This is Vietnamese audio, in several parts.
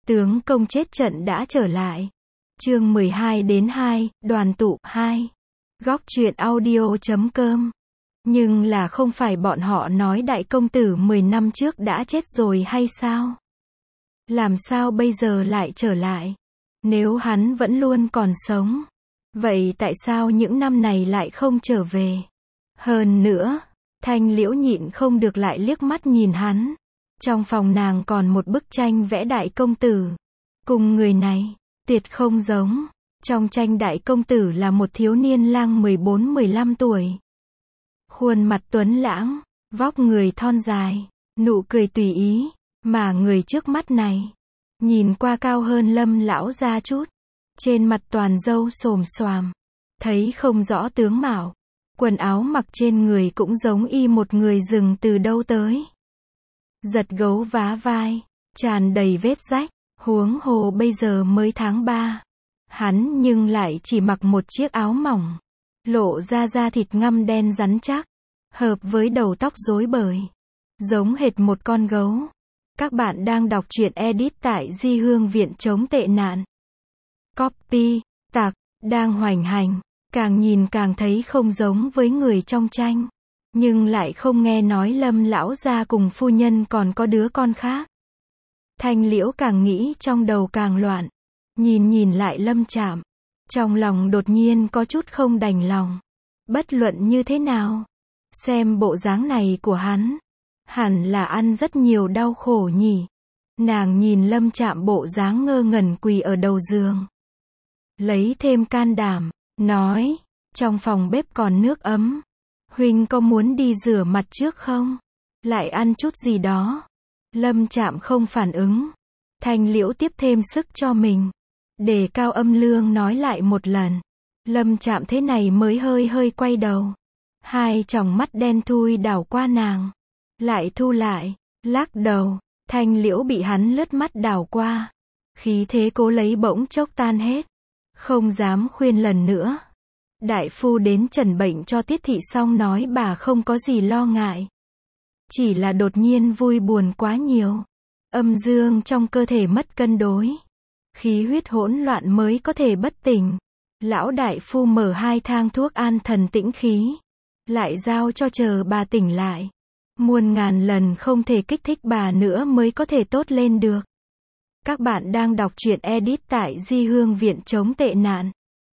Tướng công chết trận đã trở lại. Chương 12-2, đoàn tụ 2. Góc truyện audio.com. Nhưng là không phải bọn họ nói đại công tử 10 năm trước đã chết rồi hay sao? Làm sao bây giờ lại trở lại? Nếu hắn vẫn luôn còn sống, vậy tại sao những năm này lại không trở về? Hơn nữa, Thanh Liễu nhịn không được lại liếc mắt nhìn hắn. Trong phòng nàng còn một bức tranh vẽ đại công tử. Cùng người này, tuyệt không giống. Trong tranh đại công tử là một thiếu niên lang 14-15 tuổi. Khuôn mặt tuấn lãng, vóc người thon dài, nụ cười tùy ý, mà người trước mắt này, nhìn qua cao hơn Lâm lão gia chút. Trên mặt toàn râu xồm xoàm, thấy không rõ tướng mạo. Quần áo mặc trên người cũng giống y một người rừng từ đâu tới. Giật gấu vá vai, tràn đầy vết rách, huống hồ bây giờ mới tháng 3. Hắn nhưng lại chỉ mặc một chiếc áo mỏng, lộ ra da thịt ngăm đen rắn chắc, hợp với đầu tóc rối bời, giống hệt một con gấu. Các bạn đang đọc truyện edit tại Di Hương Viện chống tệ nạn. Copy, tặc, đang hoành hành, càng nhìn càng thấy không giống với người trong tranh. Nhưng lại không nghe nói Lâm lão gia cùng phu nhân còn có đứa con khác. Thanh Liễu càng nghĩ trong đầu càng loạn. Nhìn lại Lâm Trạm, trong lòng đột nhiên có chút không đành lòng. Bất luận như thế nào, xem bộ dáng này của hắn, hẳn là ăn rất nhiều đau khổ nhỉ. Nàng nhìn Lâm Trạm bộ dáng ngơ ngẩn quỳ ở đầu giường, lấy thêm can đảm, nói, trong phòng bếp còn nước ấm. Huynh có muốn đi rửa mặt trước không? Lại ăn chút gì đó. Lâm Trạm không phản ứng. Thanh Liễu tiếp thêm sức cho mình, đề cao âm lượng nói lại một lần. Lâm Trạm thế này mới hơi quay đầu. Hai tròng mắt đen thui đảo qua nàng, lại thu lại, lắc đầu. Thanh Liễu bị hắn lướt mắt đảo qua, khí thế cố lấy bỗng chốc tan hết, không dám khuyên lần nữa. Đại phu đến trần bệnh cho Tiết thị xong nói bà không có gì lo ngại, chỉ là đột nhiên vui buồn quá nhiều, âm dương trong cơ thể mất cân đối, khí huyết hỗn loạn mới có thể bất tỉnh. Lão đại phu mở 2 thang thuốc an thần tĩnh khí, lại giao cho chờ bà tỉnh lại, muôn ngàn lần không thể kích thích bà nữa mới có thể tốt lên được. Các bạn đang đọc truyện edit tại Di Hương Viện chống tệ nạn.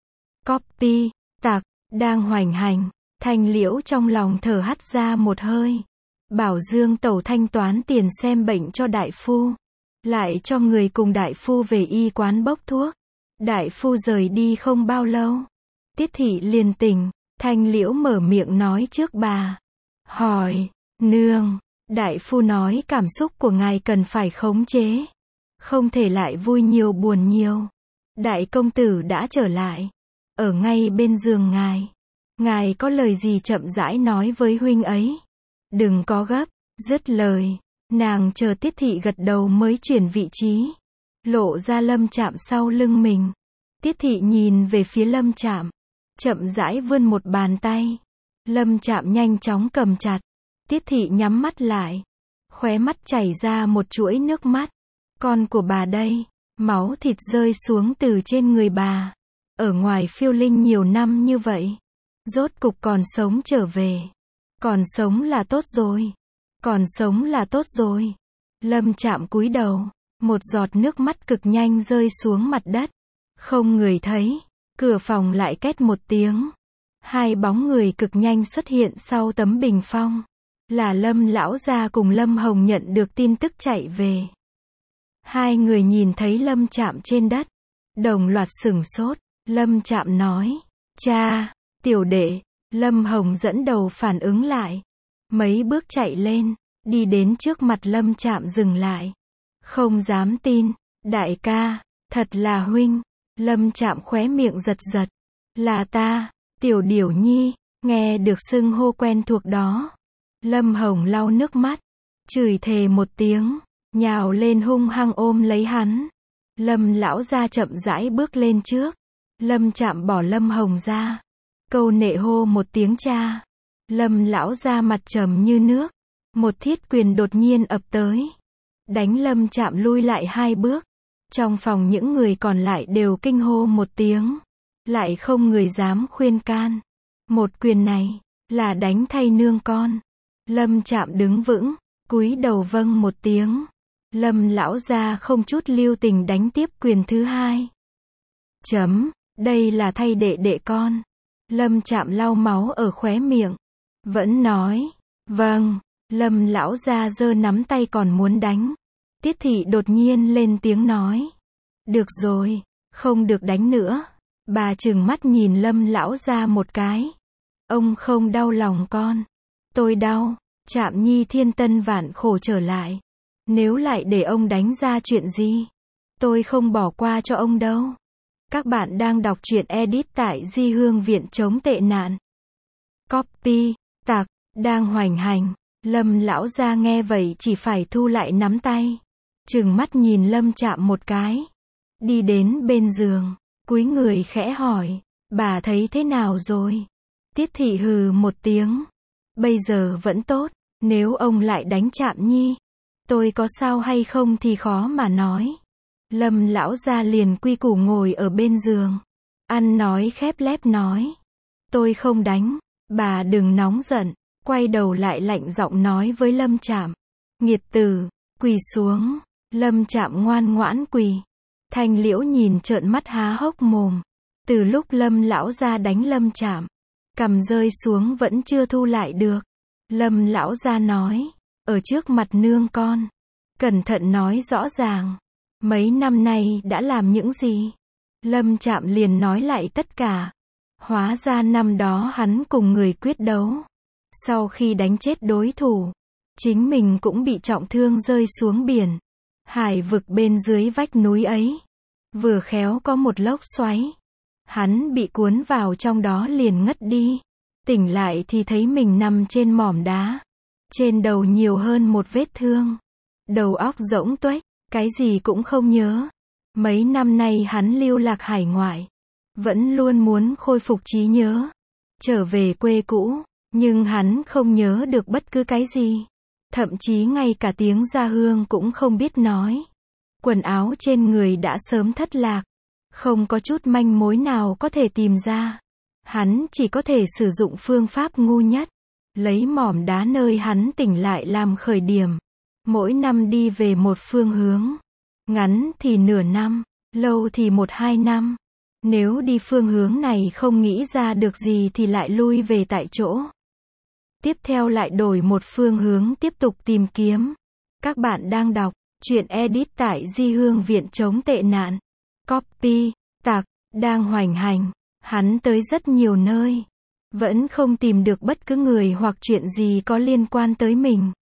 Copy, tặc, đang hoành hành. Thanh Liễu trong lòng thở hắt ra một hơi. Bảo Dương tẩu thanh toán tiền xem bệnh cho đại phu, lại cho người cùng đại phu về y quán bốc thuốc. Đại phu rời đi không bao lâu, Tiết thị liền tỉnh. Thanh Liễu mở miệng nói trước bà, hỏi, nương, đại phu nói cảm xúc của ngài cần phải khống chế, không thể lại vui nhiều buồn nhiều. Đại công tử đã trở lại, ở ngay bên giường ngài. Ngài có lời gì chậm rãi nói với huynh ấy, đừng có gấp. Dứt lời, nàng chờ Tiết thị gật đầu mới chuyển vị trí, lộ ra Lâm Trạm sau lưng mình. Tiết thị nhìn về phía Lâm Trạm, chậm rãi vươn một bàn tay. Lâm Trạm nhanh chóng cầm chặt. Tiết thị nhắm mắt lại, khóe mắt chảy ra một chuỗi nước mắt. Con của bà đây. Máu thịt rơi xuống từ trên người bà. Ở ngoài phiêu linh nhiều năm như vậy, rốt cục còn sống trở về. Còn sống là tốt rồi. Còn sống là tốt rồi. Lâm Trạm cúi đầu, một giọt nước mắt cực nhanh rơi xuống mặt đất. Không người thấy, cửa phòng lại két một tiếng. 2 bóng người cực nhanh xuất hiện sau tấm bình phong. Là Lâm lão gia cùng Lâm Hồng nhận được tin tức chạy về. 2 người nhìn thấy Lâm Trạm trên đất, đồng loạt sửng sốt. Lâm Trạm nói, cha, tiểu đệ. Lâm Hồng dẫn đầu phản ứng lại, mấy bước chạy lên, đi đến trước mặt Lâm Trạm dừng lại. Không dám tin, đại ca, thật là huynh. Lâm Trạm khóe miệng giật giật, là ta, tiểu điểu nhi. Nghe được xưng hô quen thuộc đó, Lâm Hồng lau nước mắt, chửi thề một tiếng, nhào lên hung hăng ôm lấy hắn. Lâm lão gia chậm rãi bước lên trước. Lâm Trạm bỏ Lâm Hồng ra, câu nệ hô một tiếng cha. Lâm lão gia mặt trầm như nước, một thiết quyền đột nhiên ập tới, đánh Lâm Trạm lui lại 2 bước. Trong phòng những người còn lại đều kinh hô một tiếng. Lại không người dám khuyên can. Một quyền này, là đánh thay nương con. Lâm Trạm đứng vững, cúi đầu vâng một tiếng. Lâm lão gia không chút lưu tình đánh tiếp quyền thứ hai. Đây là thay đệ đệ con. Lâm Trạm lau máu ở khóe miệng. Vẫn nói, vâng. Lâm lão gia giơ nắm tay còn muốn đánh. Tiết thị đột nhiên lên tiếng nói. Được rồi, không được đánh nữa. Bà trừng mắt nhìn Lâm lão gia một cái. Ông không đau lòng con. Tôi đau. Trạm Nhi thiên tân vạn khổ trở lại. Nếu lại để ông đánh ra chuyện gì, tôi không bỏ qua cho ông đâu. Các bạn đang đọc truyện edit tại Di Hương Viện chống tệ nạn. Copy, tặc, đang hoành hành. Lâm lão gia nghe vậy chỉ phải thu lại nắm tay. Trừng mắt nhìn Lâm Trạm một cái. Đi đến bên giường, cúi người khẽ hỏi, bà thấy thế nào rồi? Tiết thị hừ một tiếng. Bây giờ vẫn tốt, nếu ông lại đánh Trạm Nhi, tôi có sao hay không thì khó mà nói. Lâm lão gia liền quy củ ngồi ở bên giường. Ăn nói khép lép nói. Tôi không đánh, bà đừng nóng giận. Quay đầu lại lạnh giọng nói với Lâm Trạm. Nghiệt tử, quỳ xuống. Lâm Trạm ngoan ngoãn quỳ. Thanh Liễu nhìn trợn mắt há hốc mồm. Từ lúc Lâm lão gia đánh Lâm Trạm, cằm rơi xuống vẫn chưa thu lại được. Lâm lão gia nói, ở trước mặt nương con, cẩn thận nói rõ ràng. Mấy năm nay đã làm những gì? Lâm Trạm liền nói lại tất cả. Hóa ra năm đó hắn cùng người quyết đấu. Sau khi đánh chết đối thủ, chính mình cũng bị trọng thương rơi xuống biển. Hải vực bên dưới vách núi ấy. Vừa khéo có một lốc xoáy. Hắn bị cuốn vào trong đó liền ngất đi. Tỉnh lại thì thấy mình nằm trên mỏm đá. Trên đầu nhiều hơn một vết thương. Đầu óc rỗng tuếch, cái gì cũng không nhớ. Mấy năm nay hắn lưu lạc hải ngoại. Vẫn luôn muốn khôi phục trí nhớ. Trở về quê cũ. Nhưng hắn không nhớ được bất cứ cái gì. Thậm chí ngay cả tiếng gia hương cũng không biết nói. Quần áo trên người đã sớm thất lạc. Không có chút manh mối nào có thể tìm ra. Hắn chỉ có thể sử dụng phương pháp ngu nhất. Lấy mỏm đá nơi hắn tỉnh lại làm khởi điểm. Mỗi năm đi về một phương hướng. Ngắn thì nửa năm, lâu thì 1-2 năm. Nếu đi phương hướng này không nghĩ ra được gì thì lại lui về tại chỗ. Tiếp theo lại đổi một phương hướng tiếp tục tìm kiếm. Các bạn đang đọc truyện edit tại Di Hương Viện chống tệ nạn. Copy, tặc, đang hoành hành. Hắn tới rất nhiều nơi. Vẫn không tìm được bất cứ người hoặc chuyện gì có liên quan tới mình.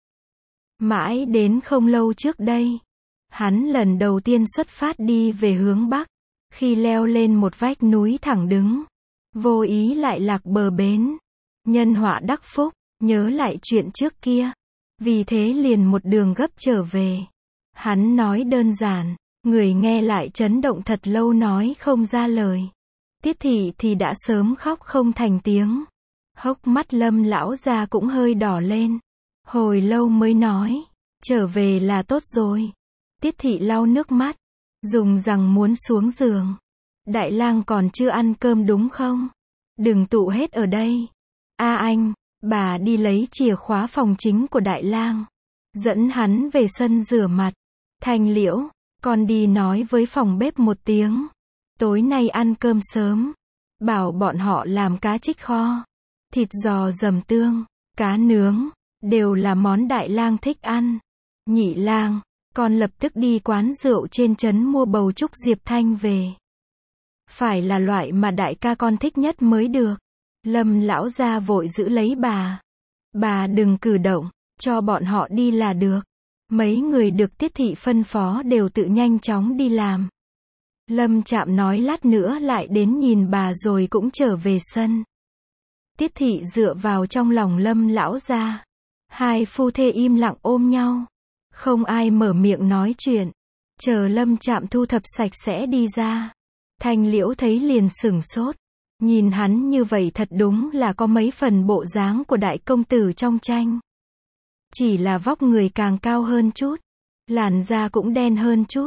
Mãi đến không lâu trước đây, hắn lần đầu tiên xuất phát đi về hướng Bắc. Khi leo lên một vách núi thẳng đứng, vô ý lại lạc bờ bến. Nhân họa đắc phúc, nhớ lại chuyện trước kia. Vì thế liền một đường gấp trở về. Hắn nói đơn giản, người nghe lại chấn động thật lâu nói không ra lời. Tiết thị thì đã sớm khóc không thành tiếng. Hốc mắt Lâm lão gia cũng hơi đỏ lên. Hồi lâu mới nói, trở về là tốt rồi. Tiết thị lau nước mắt, dùng rằng muốn xuống giường. Đại lang còn chưa ăn cơm đúng không? Đừng tụ hết ở đây. Anh, bà đi lấy chìa khóa phòng chính của Đại lang. Dẫn hắn về sân rửa mặt. Thanh Liễu, con đi nói với phòng bếp một tiếng. Tối nay ăn cơm sớm. Bảo bọn họ làm cá trích kho, thịt giò dầm tương, cá nướng, đều là món Đại lang thích ăn. Nhị lang, con lập tức đi quán rượu trên trấn mua bầu trúc Diệp Thanh về. Phải là loại mà đại ca con thích nhất mới được. Lâm lão gia vội giữ lấy bà. Bà đừng cử động, cho bọn họ đi là được. Mấy người được Tiết thị phân phó đều tự nhanh chóng đi làm. Lâm Trạm nói lát nữa lại đến nhìn bà rồi cũng trở về sân. Tiết thị dựa vào trong lòng Lâm lão gia. Hai phu thê im lặng ôm nhau. Không ai mở miệng nói chuyện. Chờ Lâm Trạm thu thập sạch sẽ đi ra. Thanh Liễu thấy liền sửng sốt. Nhìn hắn như vậy thật đúng là có mấy phần bộ dáng của đại công tử trong tranh. Chỉ là vóc người càng cao hơn chút. Làn da cũng đen hơn chút.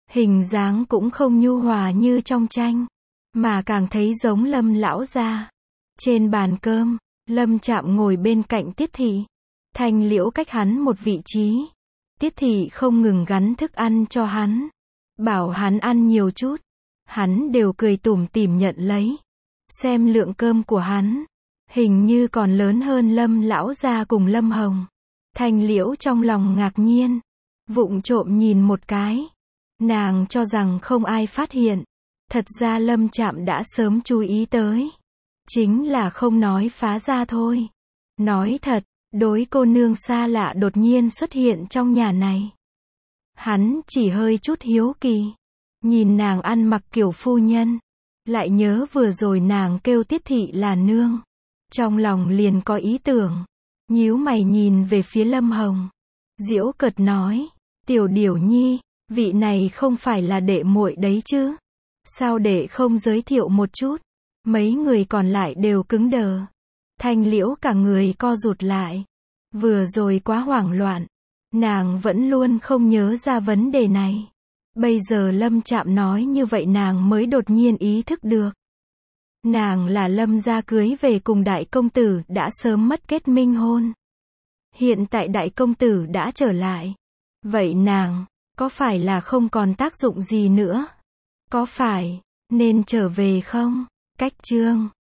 Hình dáng cũng không nhu hòa như trong tranh, mà càng thấy giống Lâm lão gia. Trên bàn cơm, Lâm Trạm ngồi bên cạnh Tiết Thị. Thanh Liễu cách hắn một vị trí. Tiết Thị không ngừng gắn thức ăn cho hắn, bảo hắn ăn nhiều chút. Hắn đều cười tủm tỉm nhận lấy. Xem lượng cơm của hắn, hình như còn lớn hơn Lâm lão gia cùng Lâm Hồng. Thanh Liễu trong lòng ngạc nhiên, vụng trộm nhìn một cái. Nàng cho rằng không ai phát hiện. Thật ra Lâm Trạm đã sớm chú ý tới. Chính là không nói phá ra thôi. Nói thật, đối cô nương xa lạ đột nhiên xuất hiện trong nhà này, hắn chỉ hơi chút hiếu kỳ. Nhìn nàng ăn mặc kiểu phu nhân, lại nhớ vừa rồi nàng kêu Tiết Thị là nương. Trong lòng liền có ý tưởng, nhíu mày nhìn về phía Lâm Hồng. Giễu cợt nói, Tiểu Điểu Nhi, vị này không phải là đệ muội đấy chứ? Sao đệ không giới thiệu một chút? Mấy người còn lại đều cứng đờ. Thanh Liễu cả người co rụt lại. Vừa rồi quá hoảng loạn, nàng vẫn luôn không nhớ ra vấn đề này. Bây giờ Lâm Trạm nói như vậy nàng mới đột nhiên ý thức được. Nàng là Lâm gia cưới về cùng đại công tử đã sớm mất kết minh hôn. Hiện tại đại công tử đã trở lại. Vậy nàng, có phải là không còn tác dụng gì nữa? Có phải nên trở về không? Cách chương